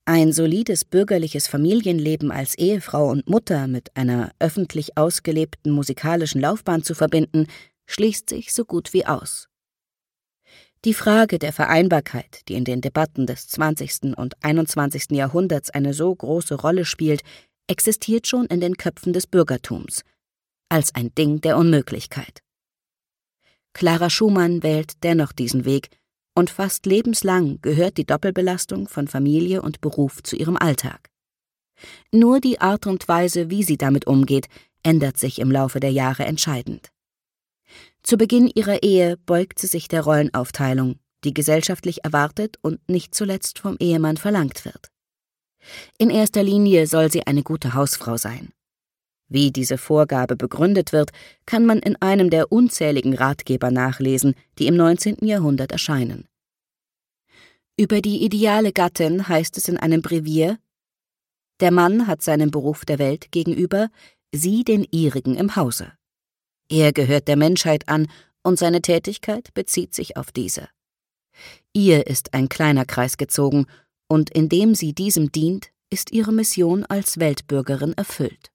Ein solides bürgerliches Familienleben als Ehefrau und Mutter mit einer öffentlich ausgelebten musikalischen Laufbahn zu verbinden, schließt sich so gut wie aus. Die Frage der Vereinbarkeit, die in den Debatten des 20. und 21. Jahrhunderts eine so große Rolle spielt, existiert schon in den Köpfen des Bürgertums, als ein Ding der Unmöglichkeit. Clara Schumann wählt dennoch diesen Weg, und fast lebenslang gehört die Doppelbelastung von Familie und Beruf zu ihrem Alltag. Nur die Art und Weise, wie sie damit umgeht, ändert sich im Laufe der Jahre entscheidend. Zu Beginn ihrer Ehe beugt sie sich der Rollenaufteilung, die gesellschaftlich erwartet und nicht zuletzt vom Ehemann verlangt wird. In erster Linie soll sie eine gute Hausfrau sein. Wie diese Vorgabe begründet wird, kann man in einem der unzähligen Ratgeber nachlesen, die im 19. Jahrhundert erscheinen. Über die ideale Gattin heißt es in einem Brevier: Der Mann hat seinem Beruf der Welt gegenüber, sie den ihrigen im Hause. Er gehört der Menschheit an und seine Tätigkeit bezieht sich auf diese. Ihr ist ein kleiner Kreis gezogen und indem sie diesem dient, ist ihre Mission als Weltbürgerin erfüllt.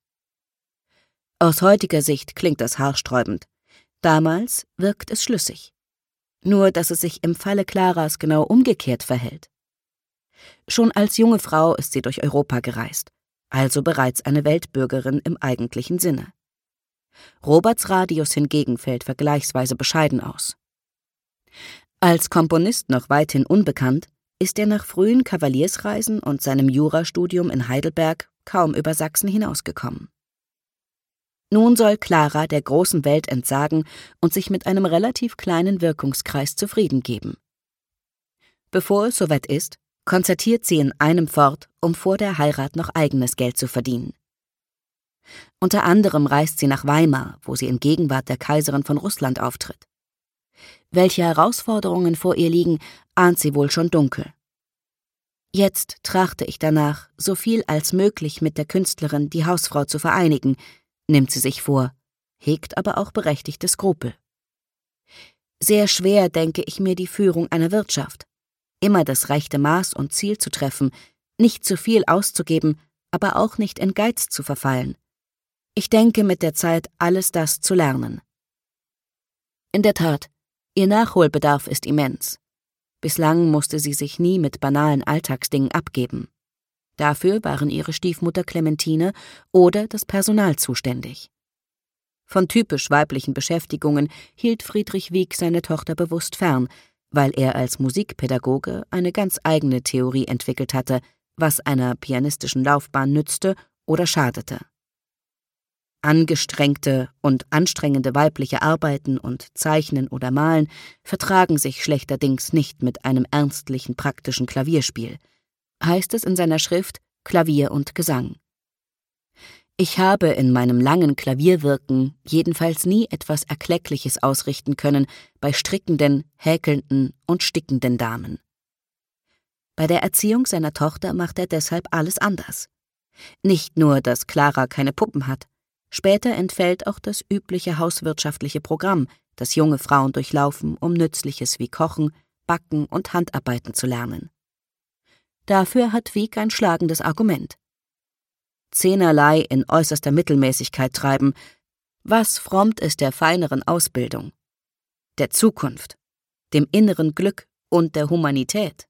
Aus heutiger Sicht klingt das haarsträubend. Damals wirkt es schlüssig. Nur, dass es sich im Falle Claras genau umgekehrt verhält. Schon als junge Frau ist sie durch Europa gereist, also bereits eine Weltbürgerin im eigentlichen Sinne. Roberts Radius hingegen fällt vergleichsweise bescheiden aus. Als Komponist noch weithin unbekannt, ist er nach frühen Kavaliersreisen und seinem Jurastudium in Heidelberg kaum über Sachsen hinausgekommen. Nun soll Clara der großen Welt entsagen und sich mit einem relativ kleinen Wirkungskreis zufrieden geben. Bevor es soweit ist, konzertiert sie in einem fort, um vor der Heirat noch eigenes Geld zu verdienen. Unter anderem reist sie nach Weimar, wo sie in Gegenwart der Kaiserin von Russland auftritt. Welche Herausforderungen vor ihr liegen, ahnt sie wohl schon dunkel. Jetzt trachte ich danach, so viel als möglich mit der Künstlerin die Hausfrau zu vereinigen, nimmt sie sich vor, hegt aber auch berechtigte Skrupel. Sehr schwer denke ich mir die Führung einer Wirtschaft. Immer das rechte Maß und Ziel zu treffen, nicht zu viel auszugeben, aber auch nicht in Geiz zu verfallen. Ich denke mit der Zeit alles das zu lernen. In der Tat, ihr Nachholbedarf ist immens. Bislang musste sie sich nie mit banalen Alltagsdingen abgeben. Dafür waren ihre Stiefmutter Clementine oder das Personal zuständig. Von typisch weiblichen Beschäftigungen hielt Friedrich Wieck seine Tochter bewusst fern, weil er als Musikpädagoge eine ganz eigene Theorie entwickelt hatte, was einer pianistischen Laufbahn nützte oder schadete. Angestrengte und anstrengende weibliche Arbeiten und Zeichnen oder Malen vertragen sich schlechterdings nicht mit einem ernstlichen praktischen Klavierspiel, heißt es in seiner Schrift Klavier und Gesang. Ich habe in meinem langen Klavierwirken jedenfalls nie etwas Erkleckliches ausrichten können bei strickenden, häkelnden und stickenden Damen. Bei der Erziehung seiner Tochter macht er deshalb alles anders. Nicht nur, dass Clara keine Puppen hat, später entfällt auch das übliche hauswirtschaftliche Programm, das junge Frauen durchlaufen, um Nützliches wie Kochen, Backen und Handarbeiten zu lernen. Dafür hat Wieck ein schlagendes Argument. Zehnerlei in äußerster Mittelmäßigkeit treiben, was frommt es der feineren Ausbildung, der Zukunft, dem inneren Glück und der Humanität?